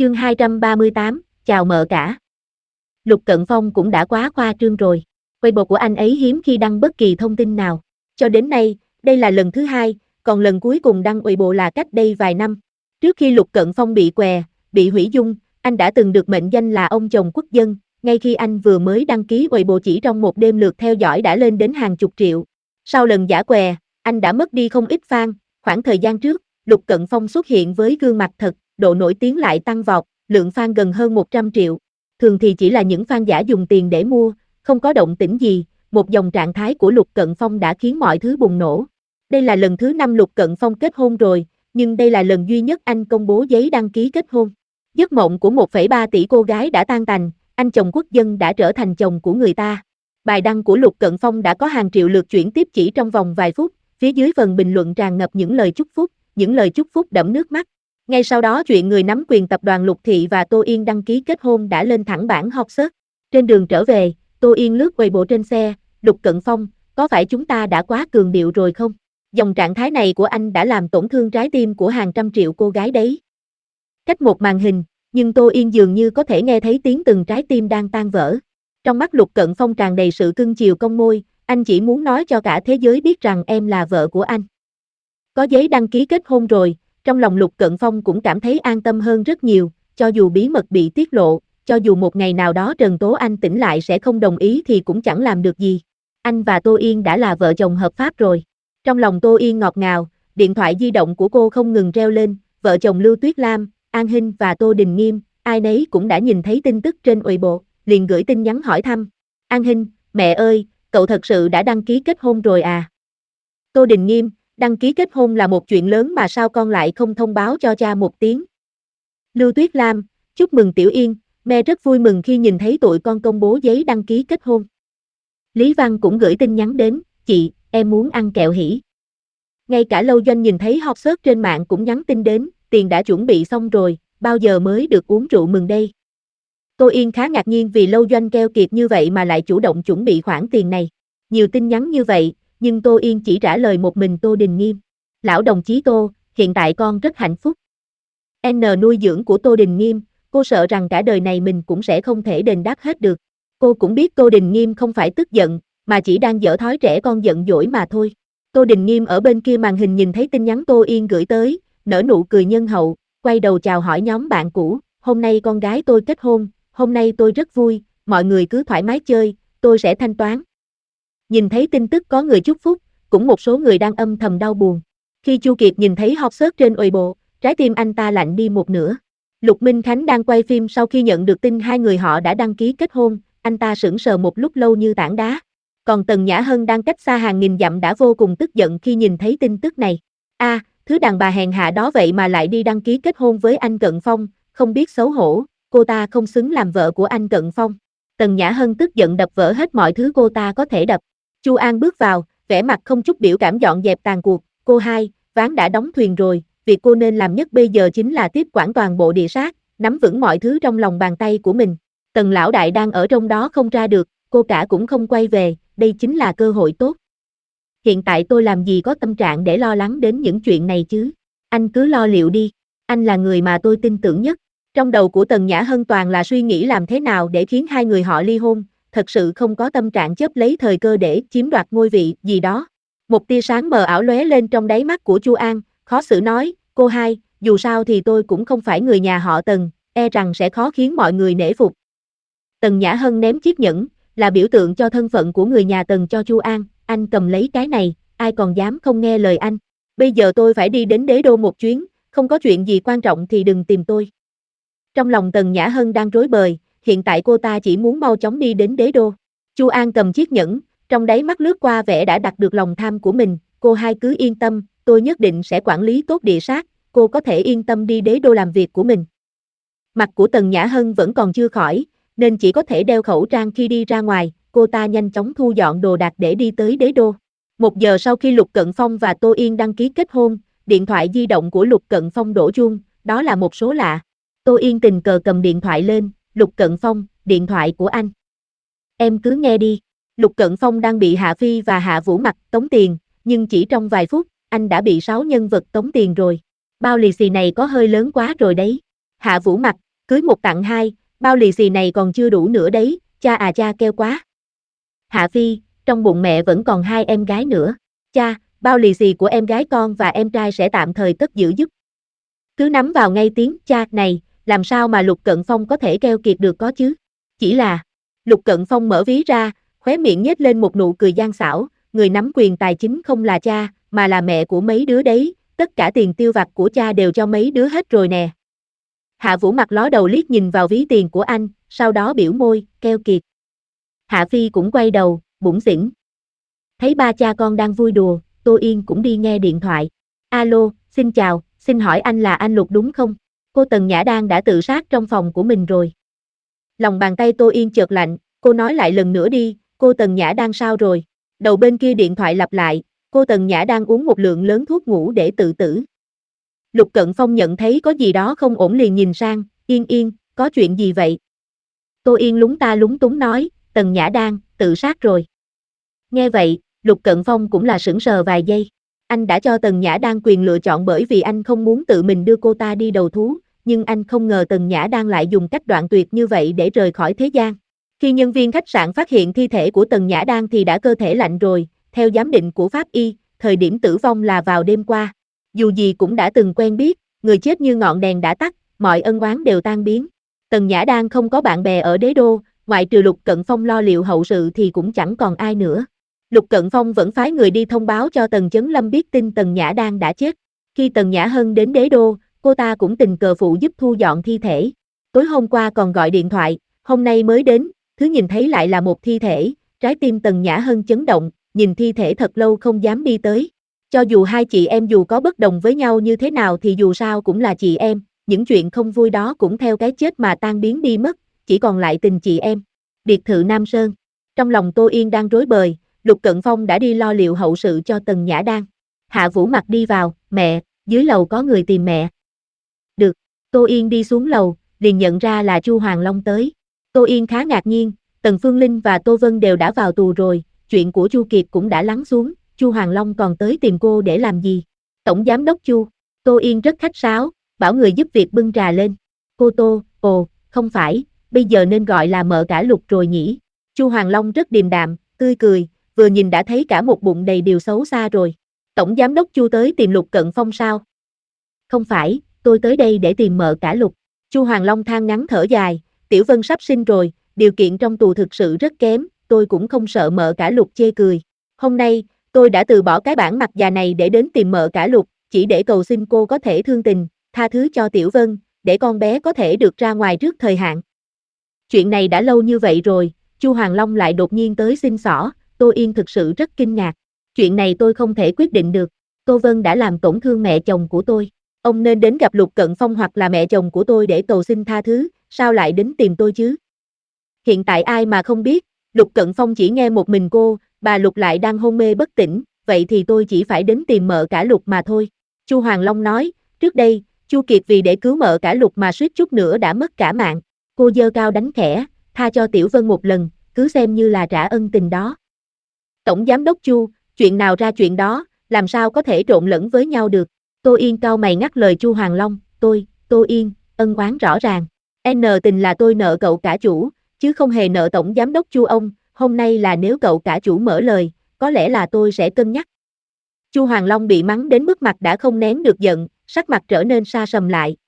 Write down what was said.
Chương 238, chào mợ cả. Lục Cận Phong cũng đã quá khoa trương rồi. Weibo của anh ấy hiếm khi đăng bất kỳ thông tin nào. Cho đến nay, đây là lần thứ hai, còn lần cuối cùng đăng Weibo là cách đây vài năm. Trước khi Lục Cận Phong bị què, bị hủy dung, anh đã từng được mệnh danh là ông chồng quốc dân. Ngay khi anh vừa mới đăng ký Weibo chỉ trong một đêm lượt theo dõi đã lên đến hàng chục triệu. Sau lần giả què, anh đã mất đi không ít fan. Khoảng thời gian trước, Lục Cận Phong xuất hiện với gương mặt thật, độ nổi tiếng lại tăng vọt, lượng fan gần hơn 100 triệu. Thường thì chỉ là những fan giả dùng tiền để mua, không có động tĩnh gì, một dòng trạng thái của Lục Cận Phong đã khiến mọi thứ bùng nổ. Đây là lần thứ 5 Lục Cận Phong kết hôn rồi, nhưng đây là lần duy nhất anh công bố giấy đăng ký kết hôn. Giấc mộng của 1,3 tỷ cô gái đã tan tành, anh chồng quốc dân đã trở thành chồng của người ta. Bài đăng của Lục Cận Phong đã có hàng triệu lượt chuyển tiếp chỉ trong vòng vài phút, phía dưới phần bình luận tràn ngập những lời chúc phúc đẫm nước mắt. Ngay sau đó chuyện người nắm quyền tập đoàn Lục Thị và Tô Yên đăng ký kết hôn đã lên thẳng bảng hot search. Trên đường trở về, Tô Yên lướt Weibo trên xe, Lục Cận Phong, có phải chúng ta đã quá cường điệu rồi không? Dòng trạng thái này của anh đã làm tổn thương trái tim của hàng trăm triệu cô gái đấy. Cách một màn hình, nhưng Tô Yên dường như có thể nghe thấy tiếng từng trái tim đang tan vỡ. Trong mắt Lục Cận Phong tràn đầy sự cưng chiều cong môi, anh chỉ muốn nói cho cả thế giới biết rằng em là vợ của anh. Có giấy đăng ký kết hôn rồi, trong lòng Lục Cận Phong cũng cảm thấy an tâm hơn rất nhiều, cho dù bí mật bị tiết lộ, cho dù một ngày nào đó Trần Tố Anh tỉnh lại sẽ không đồng ý thì cũng chẳng làm được gì. Anh và Tô Yên đã là vợ chồng hợp pháp rồi. Trong lòng Tô Yên ngọt ngào, điện thoại di động của cô không ngừng reo lên, vợ chồng Lưu Tuyết Lam, An Hinh và Tô Đình Nghiêm, ai nấy cũng đã nhìn thấy tin tức trên Weibo, liền gửi tin nhắn hỏi thăm. An Hinh, mẹ ơi, cậu thật sự đã đăng ký kết hôn rồi à? Tô Đình Nghiêm, đăng ký kết hôn là một chuyện lớn mà sao con lại không thông báo cho cha một tiếng? Lưu Tuyết Lam, chúc mừng Tiểu Yên, mẹ rất vui mừng khi nhìn thấy tụi con công bố giấy đăng ký kết hôn. Lý Văn cũng gửi tin nhắn đến, chị, em muốn ăn kẹo hỉ. Ngay cả Lâu Doanh nhìn thấy hot search trên mạng cũng nhắn tin đến, tiền đã chuẩn bị xong rồi, bao giờ mới được uống rượu mừng đây? Tô Yên khá ngạc nhiên vì Lâu Doanh keo kiệt như vậy mà lại chủ động chuẩn bị khoản tiền này. Nhiều tin nhắn như vậy, nhưng Tô Yên chỉ trả lời một mình Tô Đình Nghiêm. Lão đồng chí Tô, hiện tại con rất hạnh phúc. N nuôi dưỡng của Tô Đình Nghiêm, cô sợ rằng cả đời này mình cũng sẽ không thể đền đáp hết được. Cô cũng biết Tô Đình Nghiêm không phải tức giận, mà chỉ đang dở thói trẻ con giận dỗi mà thôi. Tô Đình Nghiêm ở bên kia màn hình nhìn thấy tin nhắn Tô Yên gửi tới, nở nụ cười nhân hậu, quay đầu chào hỏi nhóm bạn cũ, hôm nay con gái tôi kết hôn, hôm nay tôi rất vui, mọi người cứ thoải mái chơi, tôi sẽ thanh toán. Nhìn thấy tin tức có người chúc phúc, cũng một số người đang âm thầm đau buồn. Khi Chu Kiệt nhìn thấy hot search trên Weibo, trái tim anh ta lạnh đi một nửa. Lục Minh Khánh đang quay phim sau khi nhận được tin hai người họ đã đăng ký kết hôn, anh ta sững sờ một lúc lâu như tảng đá. Còn Tần Nhã Hân đang cách xa hàng nghìn dặm đã vô cùng tức giận khi nhìn thấy tin tức này. Thứ đàn bà hèn hạ đó vậy mà lại đi đăng ký kết hôn với anh Cận Phong, không biết xấu hổ, cô ta không xứng làm vợ của anh Cận Phong. Tần Nhã Hân tức giận đập vỡ hết mọi thứ cô ta có thể đập. Chu An bước vào, vẻ mặt không chút biểu cảm dọn dẹp tàn cuộc, cô hai, ván đã đóng thuyền rồi, việc cô nên làm nhất bây giờ chính là tiếp quản toàn bộ địa sát, nắm vững mọi thứ trong lòng bàn tay của mình. Tần lão đại đang ở trong đó không ra được, cô cả cũng không quay về, đây chính là cơ hội tốt. Hiện tại tôi làm gì có tâm trạng để lo lắng đến những chuyện này chứ, anh cứ lo liệu đi, anh là người mà tôi tin tưởng nhất. Trong đầu của Tần Nhã Hân toàn là suy nghĩ làm thế nào để khiến hai người họ ly hôn, thật sự không có tâm trạng chấp lấy thời cơ để chiếm đoạt ngôi vị gì đó. Một tia sáng mờ ảo lóe lên trong đáy mắt của Chu An, khó xử nói, cô hai, dù sao thì tôi cũng không phải người nhà họ Tần, e rằng sẽ khó khiến mọi người nể phục. Tần Nhã Hân ném chiếc nhẫn, là biểu tượng cho thân phận của người nhà Tần cho Chu An, anh cầm lấy cái này, ai còn dám không nghe lời anh. Bây giờ tôi phải đi đến đế đô một chuyến, không có chuyện gì quan trọng thì đừng tìm tôi. Trong lòng Tần Nhã Hân đang rối bời, hiện tại cô ta chỉ muốn mau chóng đi đến đế đô. Chu An cầm chiếc nhẫn, trong đáy mắt lướt qua vẻ đã đạt được lòng tham của mình, cô hai cứ yên tâm, tôi nhất định sẽ quản lý tốt địa sát, cô có thể yên tâm đi đế đô làm việc của mình. Mặt của Tần Nhã Hân vẫn còn chưa khỏi, nên chỉ có thể đeo khẩu trang khi đi ra ngoài, cô ta nhanh chóng thu dọn đồ đạc để đi tới đế đô. 1 giờ sau khi Lục Cận Phong và Tô Yên đăng ký kết hôn, điện thoại di động của Lục Cận Phong đổ chuông, đó là một số lạ. Tô Yên tình cờ cầm điện thoại lên, Lục Cận Phong, điện thoại của anh. Em cứ nghe đi. Lục Cận Phong đang bị Hạ Phi và Hạ Vũ Mặc tống tiền, nhưng chỉ trong vài phút, anh đã bị 6 nhân vật tống tiền rồi. Bao lì xì này có hơi lớn quá rồi đấy. Hạ Vũ Mặc, Cưới một tặng hai, bao lì xì này còn chưa đủ nữa đấy, cha à cha keo quá. Hạ Phi, trong bụng mẹ vẫn còn hai em gái nữa. Cha, bao lì xì của em gái con và em trai sẽ tạm thời cất giữ giúp. Cứ nắm vào ngay tiếng cha này, làm sao mà Lục Cận Phong có thể keo kiệt được có chứ? Chỉ là, Lục Cận Phong mở ví ra, khóe miệng nhếch lên một nụ cười gian xảo, người nắm quyền tài chính không là cha, mà là mẹ của mấy đứa đấy, tất cả tiền tiêu vặt của cha đều cho mấy đứa hết rồi nè. Hạ Vũ mặt ló đầu liếc nhìn vào ví tiền của anh, sau đó biểu môi, keo kiệt. Hạ Phi cũng quay đầu, bủn xỉn. Thấy ba cha con đang vui đùa, Tô Yên cũng đi nghe điện thoại. Alo, xin chào, xin hỏi anh là anh Lục đúng không? Cô Tần Nhã Đan đã tự sát trong phòng của mình rồi. Lòng bàn tay Tô Yên chợt lạnh, cô nói lại lần nữa đi, cô Tần Nhã Đan sao rồi? Đầu bên kia điện thoại lặp lại, cô Tần Nhã Đan uống một lượng lớn thuốc ngủ để tự tử. Lục Cận Phong nhận thấy có gì đó không ổn liền nhìn sang, Yên Yên, có chuyện gì vậy? Tô Yên lúng ta lúng túng nói, Tần Nhã Đan, tự sát rồi. Nghe vậy, Lục Cận Phong cũng là sững sờ vài giây. Anh đã cho Tần Nhã Đan quyền lựa chọn bởi vì anh không muốn tự mình đưa cô ta đi đầu thú, nhưng anh không ngờ Tần Nhã Đan lại dùng cách đoạn tuyệt như vậy để rời khỏi thế gian. Khi nhân viên khách sạn phát hiện thi thể của Tần Nhã Đan thì đã cơ thể lạnh rồi, theo giám định của pháp y, thời điểm tử vong là vào đêm qua. Dù gì cũng đã từng quen biết, người chết như ngọn đèn đã tắt, mọi ân oán đều tan biến. Tần Nhã Đan không có bạn bè ở đế đô, ngoại trừ Lục Cận Phong lo liệu hậu sự thì cũng chẳng còn ai nữa. Lục Cận Phong vẫn phái người đi thông báo cho Tần Chấn Lâm biết tin Tần Nhã Đan đã chết. Khi Tần Nhã Hân đến đế đô, cô ta cũng tình cờ phụ giúp thu dọn thi thể. Tối hôm qua còn gọi điện thoại, hôm nay mới đến, thứ nhìn thấy lại là một thi thể, trái tim Tần Nhã Hân chấn động, nhìn thi thể thật lâu không dám đi tới. Cho dù hai chị em dù có bất đồng với nhau như thế nào thì dù sao cũng là chị em, những chuyện không vui đó cũng theo cái chết mà tan biến đi mất, chỉ còn lại tình chị em. Biệt thự Nam Sơn. Trong lòng Tô Yên đang rối bời, Lục Cận Phong đã đi lo liệu hậu sự cho Tần Nhã Đan. Hạ Vũ mặt đi vào, mẹ, dưới lầu có người tìm mẹ. Được, Tô Yên đi xuống lầu, liền nhận ra là Chu Hoàng Long tới. Tô Yên khá ngạc nhiên, Tần Phương Linh và Tô Vân đều đã vào tù rồi, chuyện của Chu Kiệt cũng đã lắng xuống, Chu Hoàng Long còn tới tìm cô để làm gì? Tổng giám đốc Chu, Tô Yên rất khách sáo, bảo người giúp việc bưng trà lên. Cô Tô, ồ, không phải, bây giờ nên gọi là mợ cả Lục rồi nhỉ? Chu Hoàng Long rất điềm đạm, tươi cười, vừa nhìn đã thấy cả một bụng đầy điều xấu xa rồi. Tổng giám đốc Chu tới tìm Lục Cận Phong sao? Không phải, tôi tới đây để tìm mợ cả Lục. Chu Hoàng Long than ngắn thở dài, Tiểu Vân sắp sinh rồi, điều kiện trong tù thực sự rất kém, tôi cũng không sợ mợ cả Lục chê cười. Hôm nay, tôi đã từ bỏ cái bản mặt già này để đến tìm mợ cả Lục, chỉ để cầu xin cô có thể thương tình, tha thứ cho Tiểu Vân, để con bé có thể được ra ngoài trước thời hạn. Chuyện này đã lâu như vậy rồi, Chu Hoàng Long lại đột nhiên tới xin xỏ, Tô Yên thực sự rất kinh ngạc. Chuyện này tôi không thể quyết định được, Tô Vân đã làm tổn thương mẹ chồng của tôi. Ông nên đến gặp Lục Cận Phong hoặc là mẹ chồng của tôi để cầu xin tha thứ, sao lại đến tìm tôi chứ? Hiện tại ai mà không biết, Lục Cận Phong chỉ nghe một mình cô, bà Lục lại đang hôn mê bất tỉnh, vậy thì tôi chỉ phải đến tìm mợ cả Lục mà thôi. Chu Hoàng Long nói, trước đây, Chu Kiệt vì để cứu mợ cả Lục mà suýt chút nữa đã mất cả mạng. Cô giơ cao đánh khẽ, tha cho Tiểu Vân một lần, cứ xem như là trả ân tình đó. Tổng giám đốc Chu, chuyện nào ra chuyện đó, làm sao có thể trộn lẫn với nhau được? Tô Yên cau mày ngắt lời Chu Hoàng Long, Tô Yên, ân oán rõ ràng. N tình là tôi nợ cậu cả chủ, chứ không hề nợ tổng giám đốc Chu ông, hôm nay là nếu cậu cả chủ mở lời, có lẽ là tôi sẽ cân nhắc. Chu Hoàng Long bị mắng đến mức mặt đã không nén được giận, sắc mặt trở nên sa sầm lại,